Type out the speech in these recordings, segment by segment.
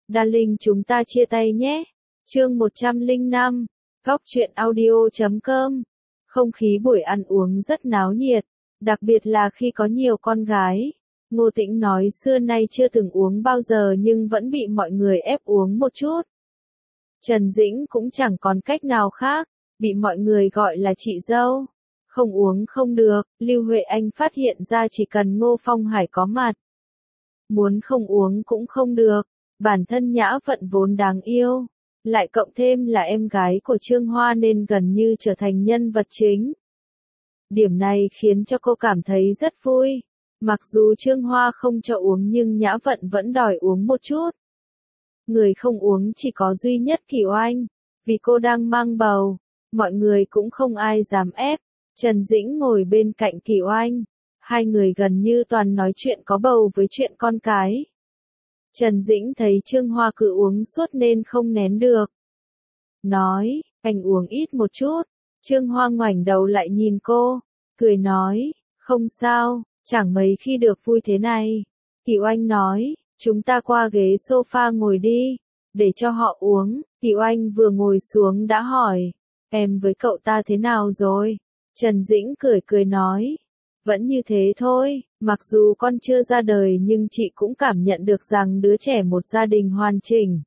Darling chúng ta chia tay nhé. Chương 105, Góc truyện audio.com. Không khí buổi ăn uống rất náo nhiệt, đặc biệt là khi có nhiều con gái. Ngô Tĩnh nói xưa nay chưa từng uống bao giờ nhưng vẫn bị mọi người ép uống một chút. Trần Dĩnh cũng chẳng còn cách nào khác, bị mọi người gọi là chị dâu. Không uống không được, Lưu Huệ Anh phát hiện ra chỉ cần Ngô Phong Hải có mặt. Muốn không uống cũng không được, bản thân Nhã Vận vốn đáng yêu. Lại cộng thêm là em gái của Trương Hoa nên gần như trở thành nhân vật chính. Điểm này khiến cho cô cảm thấy rất vui. Mặc dù Trương Hoa không cho uống nhưng Nhã Vận vẫn đòi uống một chút. Người không uống chỉ có duy nhất Kỳ Oanh. Vì cô đang mang bầu, mọi người cũng không ai dám ép. Trần Dĩnh ngồi bên cạnh Kỳ Oanh. Hai người gần như toàn nói chuyện có bầu với chuyện con cái. Trần Dĩnh thấy Trương Hoa cứ uống suốt nên không nén được. Nói, anh uống ít một chút. Trương Hoa ngoảnh đầu lại nhìn cô, cười nói, không sao, chẳng mấy khi được vui thế này. Kỳ Oanh nói, chúng ta qua ghế sofa ngồi đi, để cho họ uống. Kỳ Oanh vừa ngồi xuống đã hỏi, em với cậu ta thế nào rồi? Trần Dĩnh cười cười nói, vẫn như thế thôi, mặc dù con chưa ra đời nhưng chị cũng cảm nhận được rằng đứa trẻ một gia đình hoàn chỉnh.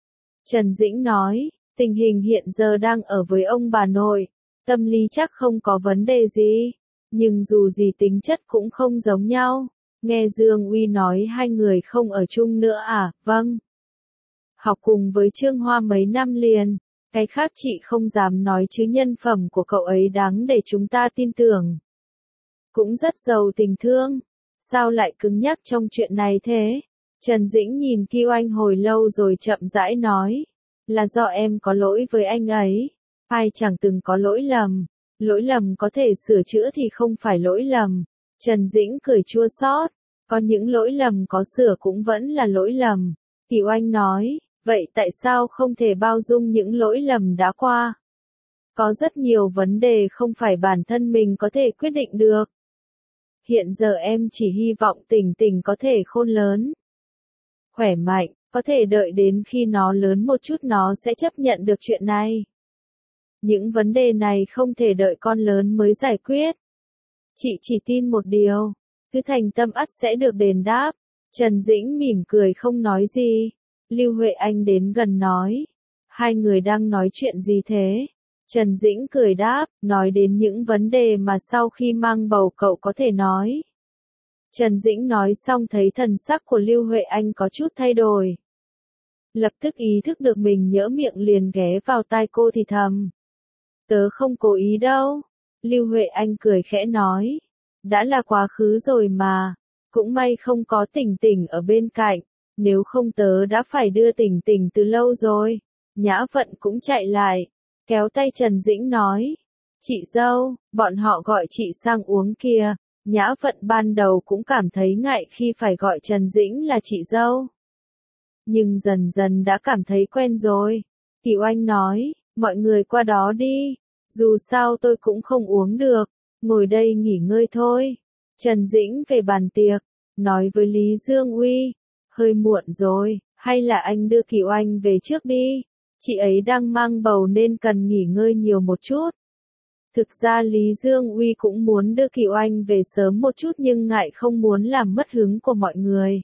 Trần Dĩnh nói, tình hình hiện giờ đang ở với ông bà nội, tâm lý chắc không có vấn đề gì, nhưng dù gì tính chất cũng không giống nhau. Nghe Dương Uy nói hai người không ở chung nữa à? Vâng. Học cùng với Trương Hoa mấy năm liền, cái khác chị không dám nói chứ nhân phẩm của cậu ấy đáng để chúng ta tin tưởng. Cũng rất giàu tình thương. Sao lại cứng nhắc trong chuyện này thế? Trần Dĩnh nhìn Kỳ Oanh hồi lâu rồi chậm rãi nói. Là do em có lỗi với anh ấy. Ai chẳng từng có lỗi lầm. Lỗi lầm có thể sửa chữa thì không phải lỗi lầm. Trần Dĩnh cười chua xót. Có những lỗi lầm có sửa cũng vẫn là lỗi lầm. Kỳ Oanh nói, vậy tại sao không thể bao dung những lỗi lầm đã qua? Có rất nhiều vấn đề không phải bản thân mình có thể quyết định được. Hiện giờ em chỉ hy vọng Tình Tình có thể khôn lớn, khỏe mạnh, có thể đợi đến khi nó lớn một chút nó sẽ chấp nhận được chuyện này. Những vấn đề này không thể đợi con lớn mới giải quyết. Chị chỉ tin một điều, cứ thành tâm ắt sẽ được đền đáp. Trần Dĩnh mỉm cười không nói gì. Lưu Huệ Anh đến gần nói, hai người đang nói chuyện gì thế? Trần Dĩnh cười đáp, nói đến những vấn đề mà sau khi mang bầu cậu có thể nói. Trần Dĩnh nói xong thấy thần sắc của Lưu Huệ Anh có chút thay đổi. Lập tức ý thức được mình nhỡ miệng liền ghé vào tai cô thì thầm. Tớ không cố ý đâu. Lưu Huệ Anh cười khẽ nói. Đã là quá khứ rồi mà. Cũng may không có Tình Tình ở bên cạnh. Nếu không tớ đã phải đưa Tình Tình từ lâu rồi. Nhã Vận cũng chạy lại. Kéo tay Trần Dĩnh nói. Chị dâu, bọn họ gọi chị sang uống kìa. Nhã Vận ban đầu cũng cảm thấy ngại khi phải gọi Trần Dĩnh là chị dâu. Nhưng dần dần đã cảm thấy quen rồi. Kỳ Oanh nói, mọi người qua đó đi. Dù sao tôi cũng không uống được. Ngồi đây nghỉ ngơi thôi. Trần Dĩnh về bàn tiệc. Nói với Lý Dương Uy. Hơi muộn rồi, hay là anh đưa Kỳ Oanh về trước đi. Chị ấy đang mang bầu nên cần nghỉ ngơi nhiều một chút. Thực ra Lý Dương Uy cũng muốn đưa Kỳ Oanh về sớm một chút nhưng ngại không muốn làm mất hứng của mọi người.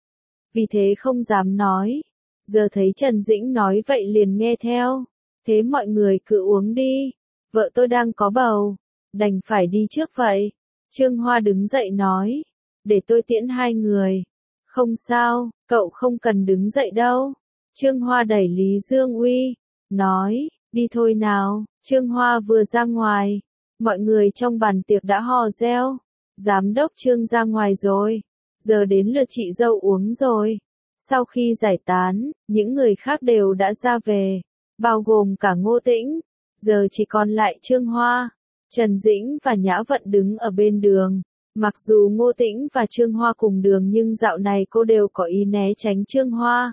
Vì thế không dám nói. Giờ thấy Trần Dĩnh nói vậy liền nghe theo. Thế mọi người cứ uống đi. Vợ tôi đang có bầu. Đành phải đi trước vậy. Trương Hoa đứng dậy nói. Để tôi tiễn hai người. Không sao, cậu không cần đứng dậy đâu. Trương Hoa đẩy Lý Dương Uy. Nói, đi thôi nào. Trương Hoa vừa ra ngoài. Mọi người trong bàn tiệc đã hò reo. Giám đốc Trương ra ngoài rồi. Giờ đến lượt chị dâu uống rồi. Sau khi giải tán, những người khác đều đã ra về. Bao gồm cả Ngô Tĩnh. Giờ chỉ còn lại Trương Hoa. Trần Dĩnh và Nhã Vận đứng ở bên đường. Mặc dù Ngô Tĩnh và Trương Hoa cùng đường nhưng dạo này cô đều có ý né tránh Trương Hoa.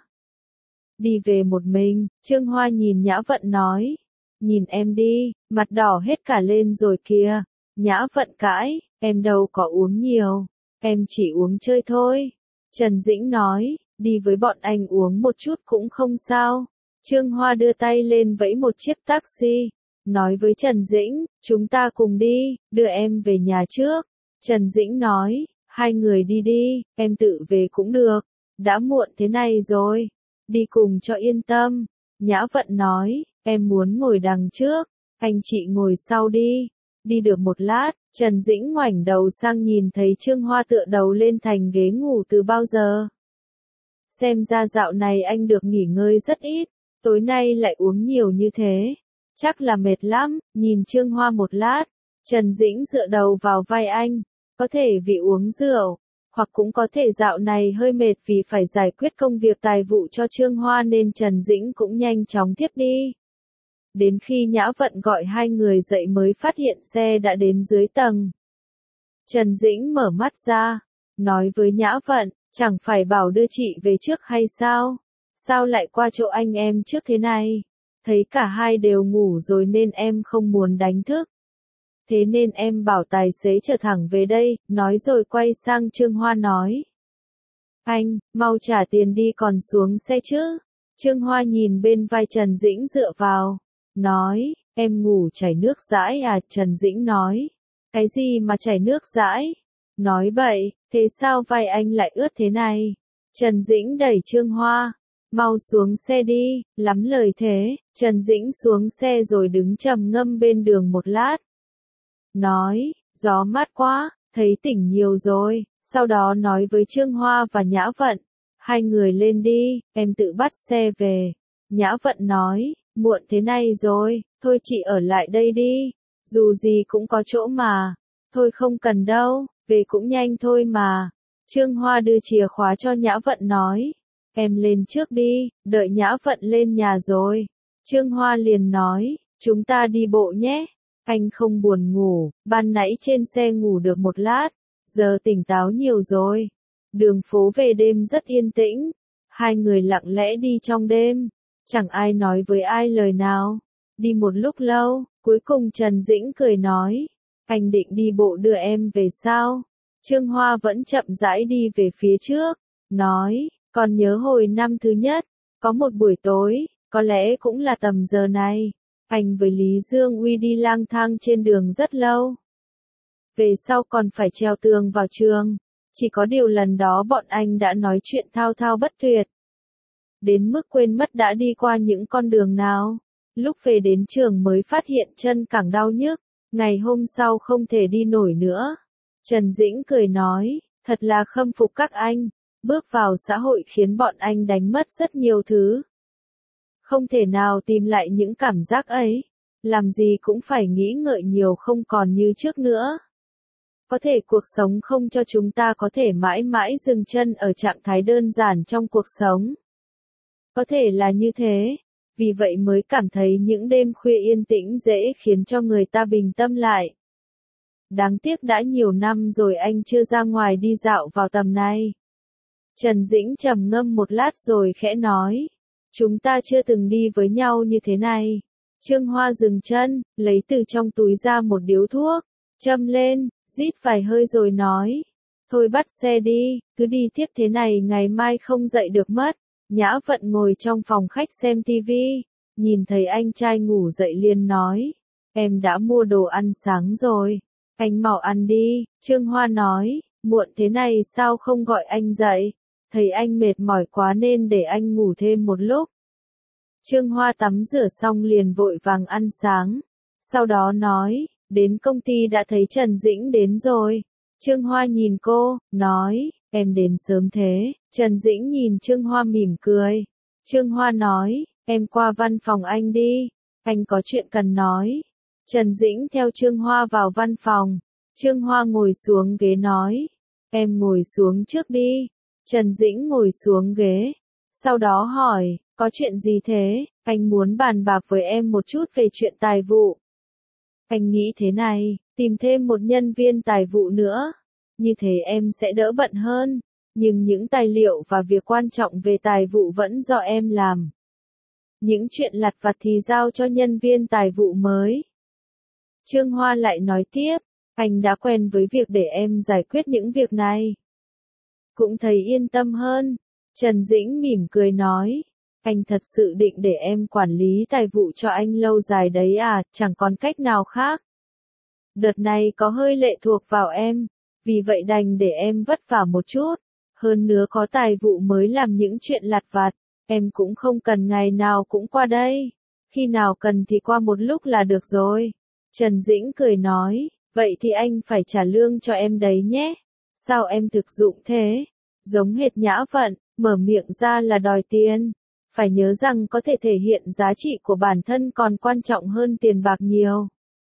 Đi về một mình, Trương Hoa nhìn Nhã Vận nói. Nhìn em đi, mặt đỏ hết cả lên rồi kìa. Nhã Vận cãi, em đâu có uống nhiều. Em chỉ uống chơi thôi. Trần Dĩnh nói, đi với bọn anh uống một chút cũng không sao. Trương Hoa đưa tay lên vẫy một chiếc taxi, nói với Trần Dĩnh, chúng ta cùng đi, đưa em về nhà trước. Trần Dĩnh nói, hai người đi đi, em tự về cũng được, đã muộn thế này rồi, đi cùng cho yên tâm. Nhã Vận nói, em muốn ngồi đằng trước, anh chị ngồi sau đi. Đi được một lát, Trần Dĩnh ngoảnh đầu sang nhìn thấy Trương Hoa tựa đầu lên thành ghế ngủ từ bao giờ. Xem ra dạo này anh được nghỉ ngơi rất ít, tối nay lại uống nhiều như thế. Chắc là mệt lắm, nhìn Trương Hoa một lát, Trần Dĩnh dựa đầu vào vai anh, có thể vì uống rượu, hoặc cũng có thể dạo này hơi mệt vì phải giải quyết công việc tài vụ cho Trương Hoa nên Trần Dĩnh cũng nhanh chóng thiếp đi. Đến khi Nhã Vận gọi hai người dậy mới phát hiện xe đã đến dưới tầng. Trần Dĩnh mở mắt ra, nói với Nhã Vận, chẳng phải bảo đưa chị về trước hay sao? Sao lại qua chỗ anh em trước thế này? Thấy cả hai đều ngủ rồi nên em không muốn đánh thức. Thế nên em bảo tài xế chở thẳng về đây, nói rồi quay sang Trương Hoa nói. Anh, mau trả tiền đi còn xuống xe chứ. Trương Hoa nhìn bên vai Trần Dĩnh dựa vào, nói, em ngủ chảy nước dãi à? Trần Dĩnh nói, cái gì mà chảy nước dãi? Nói bậy, thế sao vai anh lại ướt thế này? Trần Dĩnh đẩy Trương Hoa, mau xuống xe đi, lắm lời thế. Trần Dĩnh xuống xe rồi đứng trầm ngâm bên đường một lát. Nói, gió mát quá, thấy tỉnh nhiều rồi, sau đó nói với Trương Hoa và Nhã Vận, hai người lên đi, em tự bắt xe về. Nhã Vận nói, muộn thế này rồi, thôi chị ở lại đây đi, dù gì cũng có chỗ mà. Thôi không cần đâu, về cũng nhanh thôi mà. Trương Hoa đưa chìa khóa cho Nhã Vận nói, em lên trước đi, đợi Nhã Vận lên nhà rồi. Trương Hoa liền nói, chúng ta đi bộ nhé. Anh không buồn ngủ, ban nãy trên xe ngủ được một lát, giờ tỉnh táo nhiều rồi. Đường phố về đêm rất yên tĩnh, hai người lặng lẽ đi trong đêm, chẳng ai nói với ai lời nào. Đi một lúc lâu, cuối cùng Trần Dĩnh cười nói, anh định đi bộ đưa em về sao? Trương Hoa vẫn chậm rãi đi về phía trước, nói, còn nhớ hồi năm thứ nhất, có một buổi tối, có lẽ cũng là tầm giờ này. Anh với Lý Dương Uy đi lang thang trên đường rất lâu. Về sau còn phải trèo tường vào trường. Chỉ có điều lần đó bọn anh đã nói chuyện thao thao bất tuyệt. Đến mức quên mất đã đi qua những con đường nào. Lúc về đến trường mới phát hiện chân càng đau nhức. Ngày hôm sau không thể đi nổi nữa. Trần Dĩnh cười nói, thật là khâm phục các anh. Bước vào xã hội khiến bọn anh đánh mất rất nhiều thứ. Không thể nào tìm lại những cảm giác ấy. Làm gì cũng phải nghĩ ngợi nhiều không còn như trước nữa. Có thể cuộc sống không cho chúng ta có thể mãi mãi dừng chân ở trạng thái đơn giản trong cuộc sống. Có thể là như thế. Vì vậy mới cảm thấy những đêm khuya yên tĩnh dễ khiến cho người ta bình tâm lại. Đáng tiếc đã nhiều năm rồi anh chưa ra ngoài đi dạo vào tầm này. Trần Dĩnh trầm ngâm một lát rồi khẽ nói. Chúng ta chưa từng đi với nhau như thế này. Trương Hoa dừng chân, lấy từ trong túi ra một điếu thuốc, châm lên, rít vài hơi rồi nói. Thôi bắt xe đi, cứ đi tiếp thế này ngày mai không dậy được mất. Nhã Vận ngồi trong phòng khách xem tivi, nhìn thấy anh trai ngủ dậy liền nói. Em đã mua đồ ăn sáng rồi, anh mau ăn đi. Trương Hoa nói, muộn thế này sao không gọi anh dậy, thấy anh mệt mỏi quá nên để anh ngủ thêm một lúc. Trương Hoa tắm rửa xong liền vội vàng ăn sáng, sau đó nói, đến công ty đã thấy Trần Dĩnh đến rồi. Trương Hoa nhìn cô, nói, em đến sớm thế. Trần Dĩnh nhìn Trương Hoa mỉm cười. Trương Hoa nói, em qua văn phòng anh đi, anh có chuyện cần nói. Trần Dĩnh theo Trương Hoa vào văn phòng. Trương Hoa ngồi xuống ghế nói, em ngồi xuống trước đi. Trần Dĩnh ngồi xuống ghế, sau đó hỏi, có chuyện gì thế? Anh muốn bàn bạc với em một chút về chuyện tài vụ. Anh nghĩ thế này, tìm thêm một nhân viên tài vụ nữa. Như thế em sẽ đỡ bận hơn. Nhưng những tài liệu và việc quan trọng về tài vụ vẫn do em làm. Những chuyện lặt vặt thì giao cho nhân viên tài vụ mới. Trương Hoa lại nói tiếp, anh đã quen với việc để em giải quyết những việc này. Cũng thấy yên tâm hơn. Trần Dĩnh mỉm cười nói, anh thật sự định để em quản lý tài vụ cho anh lâu dài đấy à, chẳng còn cách nào khác. Đợt này có hơi lệ thuộc vào em, vì vậy đành để em vất vả một chút, hơn nữa có tài vụ mới làm những chuyện lặt vặt, em cũng không cần ngày nào cũng qua đây, khi nào cần thì qua một lúc là được rồi. Trần Dĩnh cười nói, vậy thì anh phải trả lương cho em đấy nhé. Sao em thực dụng thế? Giống hệt Nhã Vận, mở miệng ra là đòi tiền. Phải nhớ rằng có thể thể hiện giá trị của bản thân còn quan trọng hơn tiền bạc nhiều.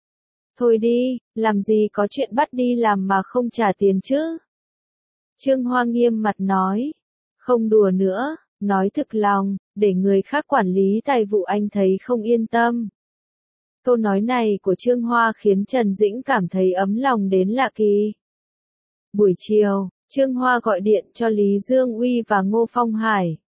Thôi đi, làm gì có chuyện bắt đi làm mà không trả tiền chứ? Trương Hoa nghiêm mặt nói, không đùa nữa, nói thực lòng, để người khác quản lý tài vụ anh thấy không yên tâm. Câu nói này của Trương Hoa khiến Trần Dĩnh cảm thấy ấm lòng đến lạ kỳ. Buổi chiều, Trương Hoa gọi điện cho Lý Dương Uy và Ngô Phong Hải.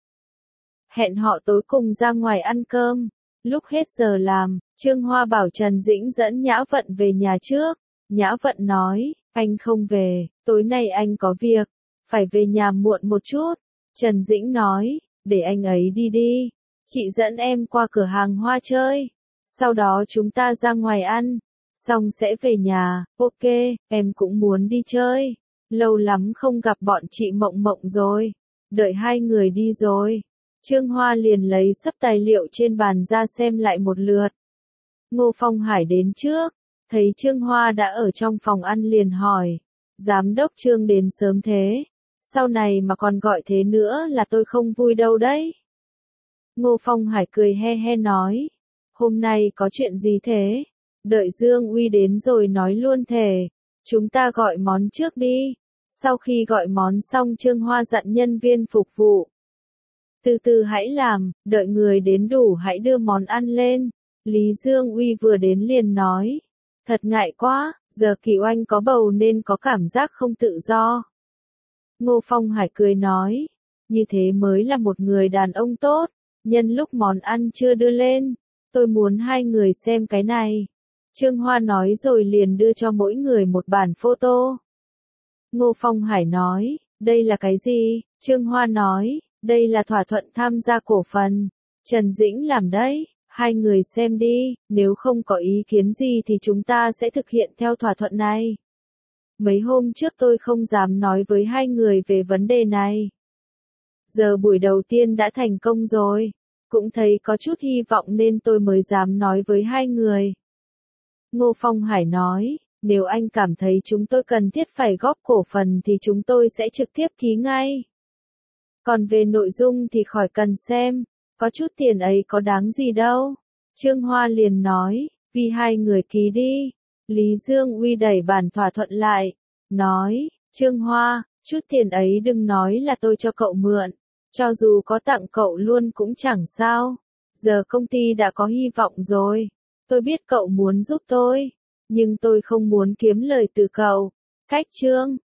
Hẹn họ tối cùng ra ngoài ăn cơm. Lúc hết giờ làm, Trương Hoa bảo Trần Dĩnh dẫn Nhã Vận về nhà trước. Nhã Vận nói, anh không về, tối nay anh có việc, phải về nhà muộn một chút. Trần Dĩnh nói, để anh ấy đi đi, chị dẫn em qua cửa hàng hoa chơi. Sau đó chúng ta ra ngoài ăn, xong sẽ về nhà. Ok, em cũng muốn đi chơi. Lâu lắm không gặp bọn chị Mộng Mộng rồi. Đợi hai người đi rồi, Trương Hoa liền lấy sấp tài liệu trên bàn ra xem lại một lượt. Ngô Phong Hải đến trước, thấy Trương Hoa đã ở trong phòng ăn liền hỏi, giám đốc Trương đến sớm thế, sau này mà còn gọi thế nữa là tôi không vui đâu đấy. Ngô Phong Hải cười he he nói, hôm nay có chuyện gì thế? Đợi Dương Uy đến rồi nói luôn thề, chúng ta gọi món trước đi. Sau khi gọi món xong Trương Hoa dặn nhân viên phục vụ, từ từ hãy làm, đợi người đến đủ hãy đưa món ăn lên. Lý Dương Uy vừa đến liền nói, thật ngại quá, giờ Kỳ Oanh có bầu nên có cảm giác không tự do. Ngô Phong Hải cười nói, như thế mới là một người đàn ông tốt, nhân lúc món ăn chưa đưa lên, tôi muốn hai người xem cái này. Trương Hoa nói rồi liền đưa cho mỗi người một bản photo. Ngô Phong Hải nói, đây là cái gì? Trương Hoa nói, đây là thỏa thuận tham gia cổ phần. Trần Dĩnh làm đấy, hai người xem đi, nếu không có ý kiến gì thì chúng ta sẽ thực hiện theo thỏa thuận này. Mấy hôm trước tôi không dám nói với hai người về vấn đề này. Giờ buổi đầu tiên đã thành công rồi, cũng thấy có chút hy vọng nên tôi mới dám nói với hai người. Ngô Phong Hải nói, nếu anh cảm thấy chúng tôi cần thiết phải góp cổ phần thì chúng tôi sẽ trực tiếp ký ngay. Còn về nội dung thì khỏi cần xem, có chút tiền ấy có đáng gì đâu. Trương Hoa liền nói, vì hai người ký đi. Lý Dương Uy đẩy bản thỏa thuận lại, nói, Trương Hoa, chút tiền ấy đừng nói là tôi cho cậu mượn, cho dù có tặng cậu luôn cũng chẳng sao. Giờ công ty đã có hy vọng rồi, tôi biết cậu muốn giúp tôi, nhưng tôi không muốn kiếm lời từ cậu. Cách Trương